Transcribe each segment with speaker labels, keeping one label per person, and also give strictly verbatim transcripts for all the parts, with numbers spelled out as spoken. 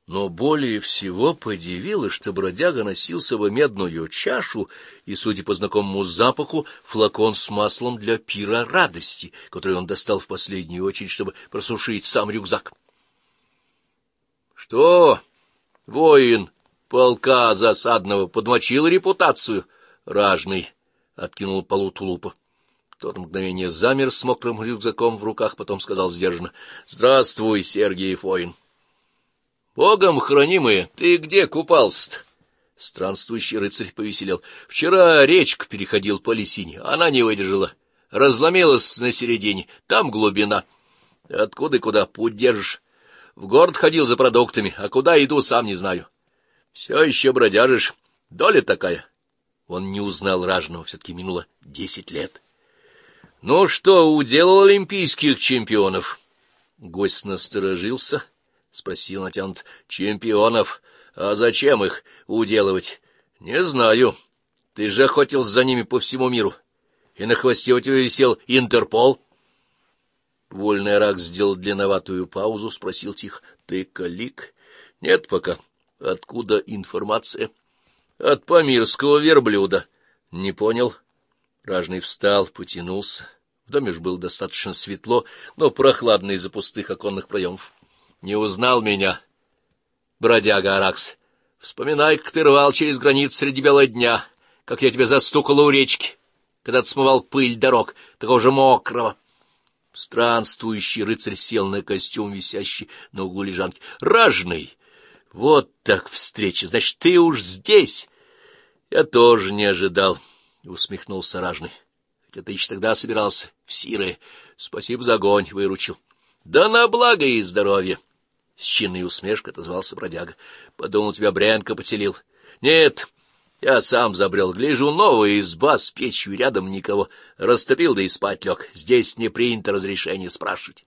Speaker 1: Но более всего подивило, что бродяга носил с собой медную чашу и, судя по знакомому запаху, флакон с маслом для пира радости, который он достал в последнюю очередь, чтобы просушить сам рюкзак. — Что, воин полка засадного подмочил репутацию? — Ражный откинул полу тулупа. Тот мгновение замер с мокрым рюкзаком в руках, потом сказал сдержанно: — Здравствуй, Сергей воин. — Богом хранимые, ты где купался-то? Странствующий рыцарь повеселел. — Вчера речку переходил по лесине, она не выдержала, разломилась на середине, там глубина. — Откуда и куда путь держишь? — В город ходил за продуктами, а куда иду, сам не знаю. — Все еще бродяжишь, доля такая. Он не узнал Ражного, все-таки минуло десять лет. — Ну что, уделал олимпийских чемпионов? Гость насторожился. — спросил натянут. — Чемпионов. А зачем их уделывать? — Не знаю. Ты же охотился за ними по всему миру. И на хвосте у тебя висел Интерпол. Вольный рак сделал длинноватую паузу, спросил тихо: — Ты калик? — Нет пока. — Откуда информация? — От памирского верблюда. — Не понял. Ражный встал, потянулся. В доме ж было достаточно светло, но прохладно из-за пустых оконных проемов. Не узнал меня, бродяга Аракс? Вспоминай, как ты рвал через границу среди бела дня, как я тебя застукала у речки, когда ты смывал пыль дорог, такого же мокрого. Странствующий рыцарь сел на костюм, висящий на углу лежанки. — Ражный! Вот так встреча! Значит, ты уж здесь! — Я тоже не ожидал, — усмехнулся Ражный. — Хотя ты еще тогда собирался в Сирое. Спасибо за огонь, выручил. — Да на благо и здоровье! С чинной усмешкой отозвался бродяга. — Подумал, тебя Брянка поселил. — Нет, я сам забрел. Гляжу, новая изба с печью, рядом никого. Растопил, да и спать лег. Здесь не принято разрешение спрашивать.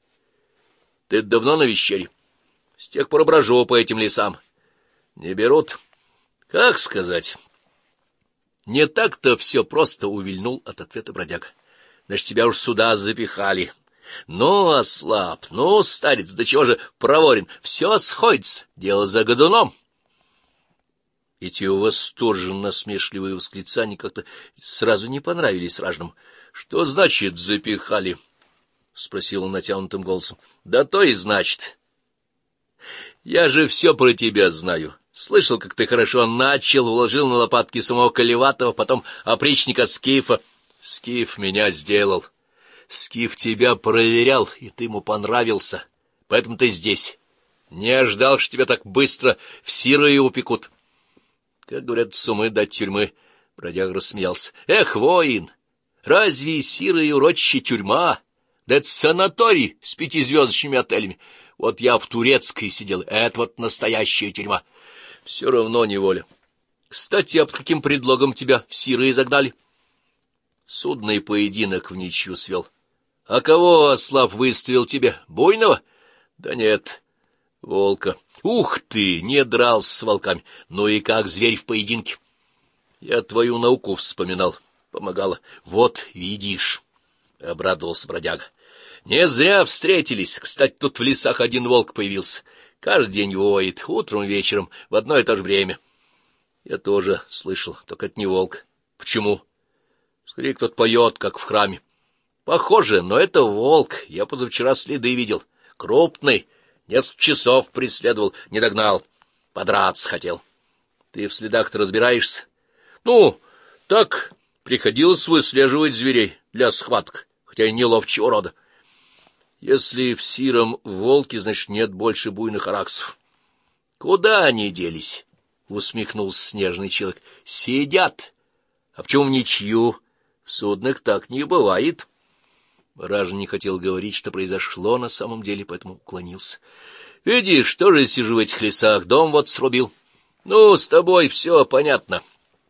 Speaker 1: — Ты давно на вещере? — С тех пор брожу по этим лесам. — Не берут? — Как сказать? Не так-то все просто, увильнул от ответа бродяга. — Значит, тебя уж сюда запихали. — Ну, ослаб, ну, старец, до чего же проворен, все сходится, дело за годуном. Эти восторженно-насмешливые восклицания как-то сразу не понравились Ражному. — Что значит запихали? — спросил он натянутым голосом. — Да то и значит. Я же все про тебя знаю. Слышал, как ты хорошо начал, уложил на лопатки самого Колеватого, потом опричника Скифа. Скиф меня сделал. Скиф тебя проверял, и ты ему понравился, поэтому ты здесь. Не ожидал, что тебя так быстро в Сирое упекут. Как говорят, с умы дать тюрьмы. Бродяга рассмеялся. Эх, воин, разве Сирое урочище тюрьма? Да это санаторий с пятизвездочными отелями. Вот я в Турецкой сидел, это вот настоящая тюрьма. Все равно неволя. Кстати, а под каким предлогом тебя в Сирое загнали? Судный поединок в ничью свел. А кого ослаб выставил тебе? Буйного? Да нет, волка. Ух ты, не дрался с волками. Ну и как зверь в поединке? Я твою науку вспоминал, помогала. Вот видишь, — обрадовался бродяга. Не зря встретились. Кстати, тут в лесах один волк появился. Каждый день воет, утром и вечером, в одно и то же время. Я тоже слышал, только это не волк. Почему? Скорее, кто-то поет, как в храме. Похоже, но это волк. Я позавчера следы видел. Крупный. Несколько часов преследовал, не догнал. Подраться хотел. Ты в следах-то разбираешься? Ну, так, приходилось выслеживать зверей для схваток, хотя и не ловчего рода. Если в Сиром волке, значит, нет больше буйных араксов. Куда они делись? — усмехнулся снежный человек. — Сидят. А почему в ничью? В судных так не бывает. Ражен не хотел говорить, что произошло на самом деле, поэтому уклонился. — Видишь, тоже сижу в этих лесах, дом вот срубил. — Ну, с тобой все понятно,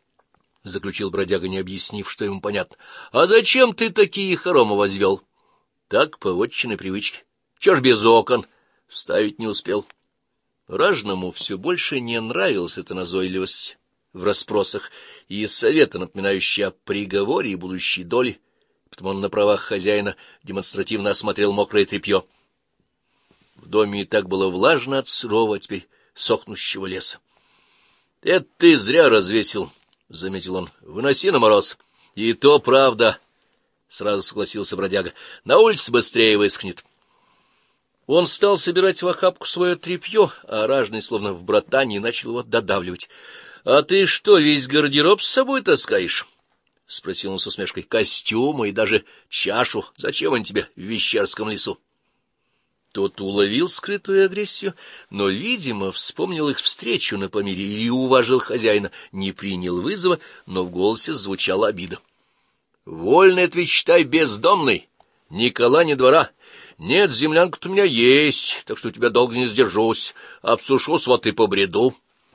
Speaker 1: — заключил бродяга, не объяснив, что ему понятно. — А зачем ты такие хоромы возвел? — Так, по вотчиной привычке. Чё ж без окон? Вставить не успел. Ражному все больше не нравилась эта назойливость в расспросах и советы, напоминающие о приговоре и будущей доле, потому он на правах хозяина демонстративно осмотрел мокрое тряпье. В доме и так было влажно от сырого, а теперь сохнущего леса. — Это ты зря развесил, — заметил он. — Выноси на мороз. — И то правда, — сразу согласился бродяга. — На улице быстрее высохнет. Он стал собирать в охапку свое тряпье, а ражный, словно в братании, начал его додавливать. — А ты что, весь гардероб с собой таскаешь? — спросил он с усмешкой. — Костюмы и даже чашу. Зачем они тебе в Вещерском лесу? Тот уловил скрытую агрессию, но, видимо, вспомнил их встречу на Памире или уважил хозяина, не принял вызова, но в голосе звучала обида. — Вольный, отвечай, считай, бездомный. Ни кола, ни двора. Нет, землянка-то у меня есть, так что у тебя долго не сдержусь. Обсушу сваты по бреду.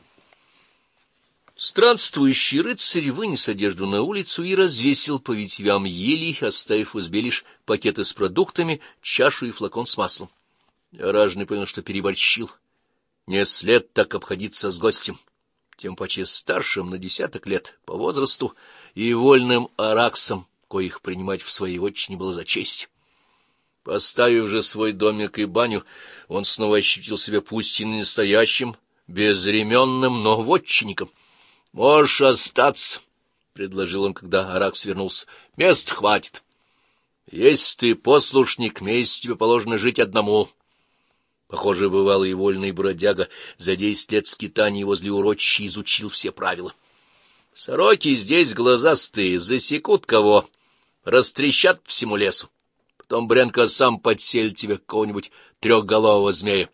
Speaker 1: Странствующий рыцарь вынес одежду на улицу и развесил по ветвям елей, оставив в избе лишь пакеты с продуктами, чашу и флакон с маслом. Ражный понял, что переборщил. Не след так обходиться с гостем, тем паче старшим на десяток лет по возрасту и вольным араксом, коих принимать в своей отчине было за честь. Поставив же свой домик и баню, он снова ощутил себя пусть и не настоящим, безременным, но вотчинником. — Можешь остаться, — предложил он, когда Аракс вернулся. — Места хватит. Если ты послушник, месяц тебе положено жить одному. Похоже, бывалый и вольный бродяга за десять лет скитаний возле урочища изучил все правила. Сороки здесь глазастые, засекут кого, растрещат всему лесу. Потом Бренко сам подселит тебе какого-нибудь трехголового змея.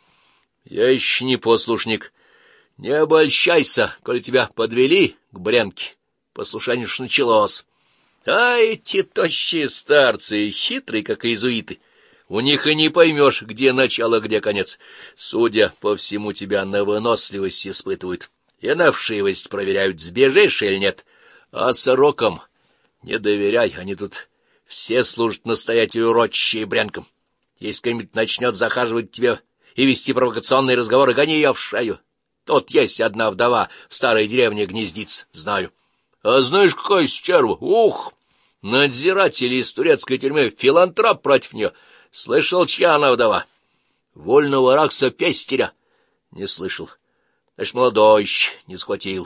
Speaker 1: Я еще не послушник. Не обольщайся, коли тебя подвели к Бренке. Послушание уж началось. А эти тощие старцы, хитрые, как иезуиты, у них и не поймешь, где начало, где конец. Судя по всему, тебя на выносливость испытывают и на вшивость проверяют, сбежишь или нет. А сорокам не доверяй, они тут все служат настоятелю рочища и Бренкам. Если кто-нибудь начнет захаживать к тебе и вести провокационные разговоры, гони ее в шею. Тут есть одна вдова в старой деревне гнездится, знаю. А знаешь, какая стерва? Ух! Надзиратели из турецкой тюрьмы, филантроп против нее. Слышал, чья она вдова? Вольного Аракса Пестеря. Не слышал. Значит, молодой еще не схватил.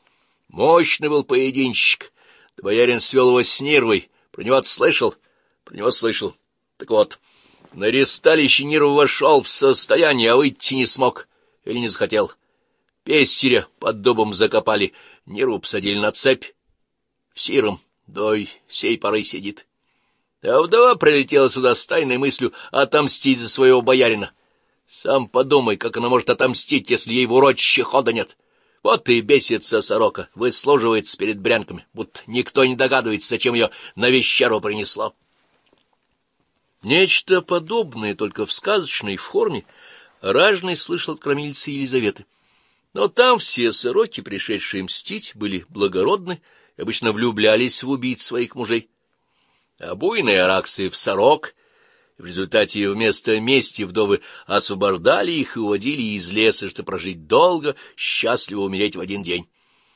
Speaker 1: Мощный был поединщик. Да боярин свел его с Нирвой. Про него слышал? Про него слышал. Так вот, на ресталище Нирва вошел в состояние, а выйти не смог. Или не захотел. Пестеря под дубом закопали, Нирву посадили на цепь. В Сиром до сей поры сидит. А вдова прилетела сюда с тайной мыслью отомстить за своего боярина. Сам подумай, как она может отомстить, если ей в урочище хода нет. Вот и бесится сорока, выслуживается перед Брянками, будто никто не догадывается, зачем ее на Вещеру принесло. Нечто подобное, только в сказочной форме, ражный слышал от кормилицы Елизаветы. Но там все сороки, пришедшие мстить, были благородны и обычно влюблялись в убийц своих мужей. А буйные араксы в сорок, в результате вместо мести вдовы освобождали их и уводили из леса, чтобы прожить долго, счастливо умереть в один день.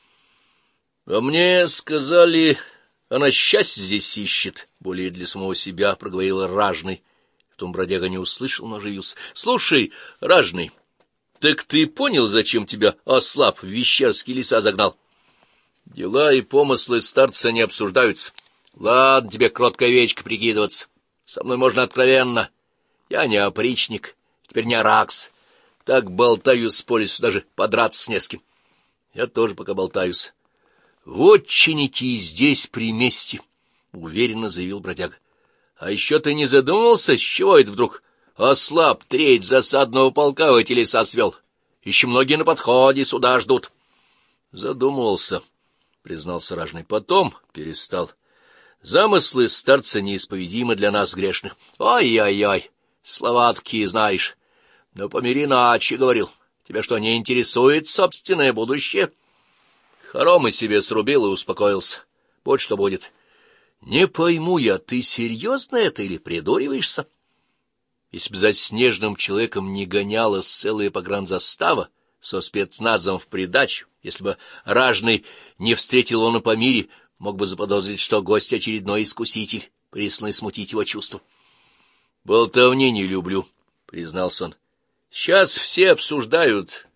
Speaker 1: — А мне сказали, она счастье здесь ищет, — более для самого себя проговорил ражный. Потом бродяга не услышал, но оживился. — Слушай, ражный, так ты понял, зачем тебя ослаб в Вещерские леса загнал? Дела и помыслы старца не обсуждаются. Ладно тебе, кроткая овечка, прикидываться. Со мной можно откровенно. Я не опричник, теперь не аракс. Так болтаюсь по лесу, даже подраться не с кем. Я тоже пока болтаюсь. Вотчинники здесь при месте, — уверенно заявил бродяга. А еще ты не задумывался, с чего это вдруг ослаб треть засадного полка в эти леса свел? Еще многие на подходе сюда ждут. Задумывался, — признался ражный. Потом перестал. Замыслы старца неисповедимы для нас, грешных. Ой-ой-ой, слова такие знаешь. Но помири иначе, — говорил. Тебя что, не интересует собственное будущее? Хоромы себе срубил и успокоился. Вот что будет. Не пойму я, ты серьезно это или придуриваешься? Если бы за снежным человеком не гонялась целая погранзастава со спецназом в придачу, если бы ражный не встретил он на Памире, мог бы заподозрить, что гость очередной искуситель, присно смутить его чувства. — Болтовни не люблю, — признался он. — Сейчас все обсуждают,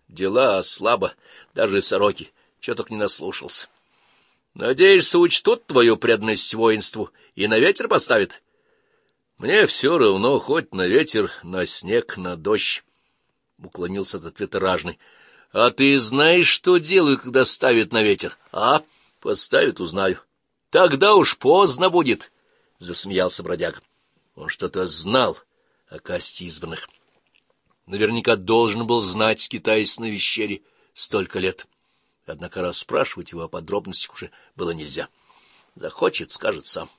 Speaker 1: дела слабо, даже сороки, чего только не наслушался. Надеешься, учтут твою преданность воинству и на ветер поставят? Мне все равно, хоть на ветер, на снег, на дождь, — уклонился от ответа ражный. — А ты знаешь, что делают, когда ставят на ветер? А? Поставят — узнаю. — Тогда уж поздно будет, — засмеялся бродяга. Он что-то знал о касте избранных. Наверняка должен был знать, скитаясь на вещере столько лет. Однако расспрашивать его о подробностях уже было нельзя. Захочет — скажет сам.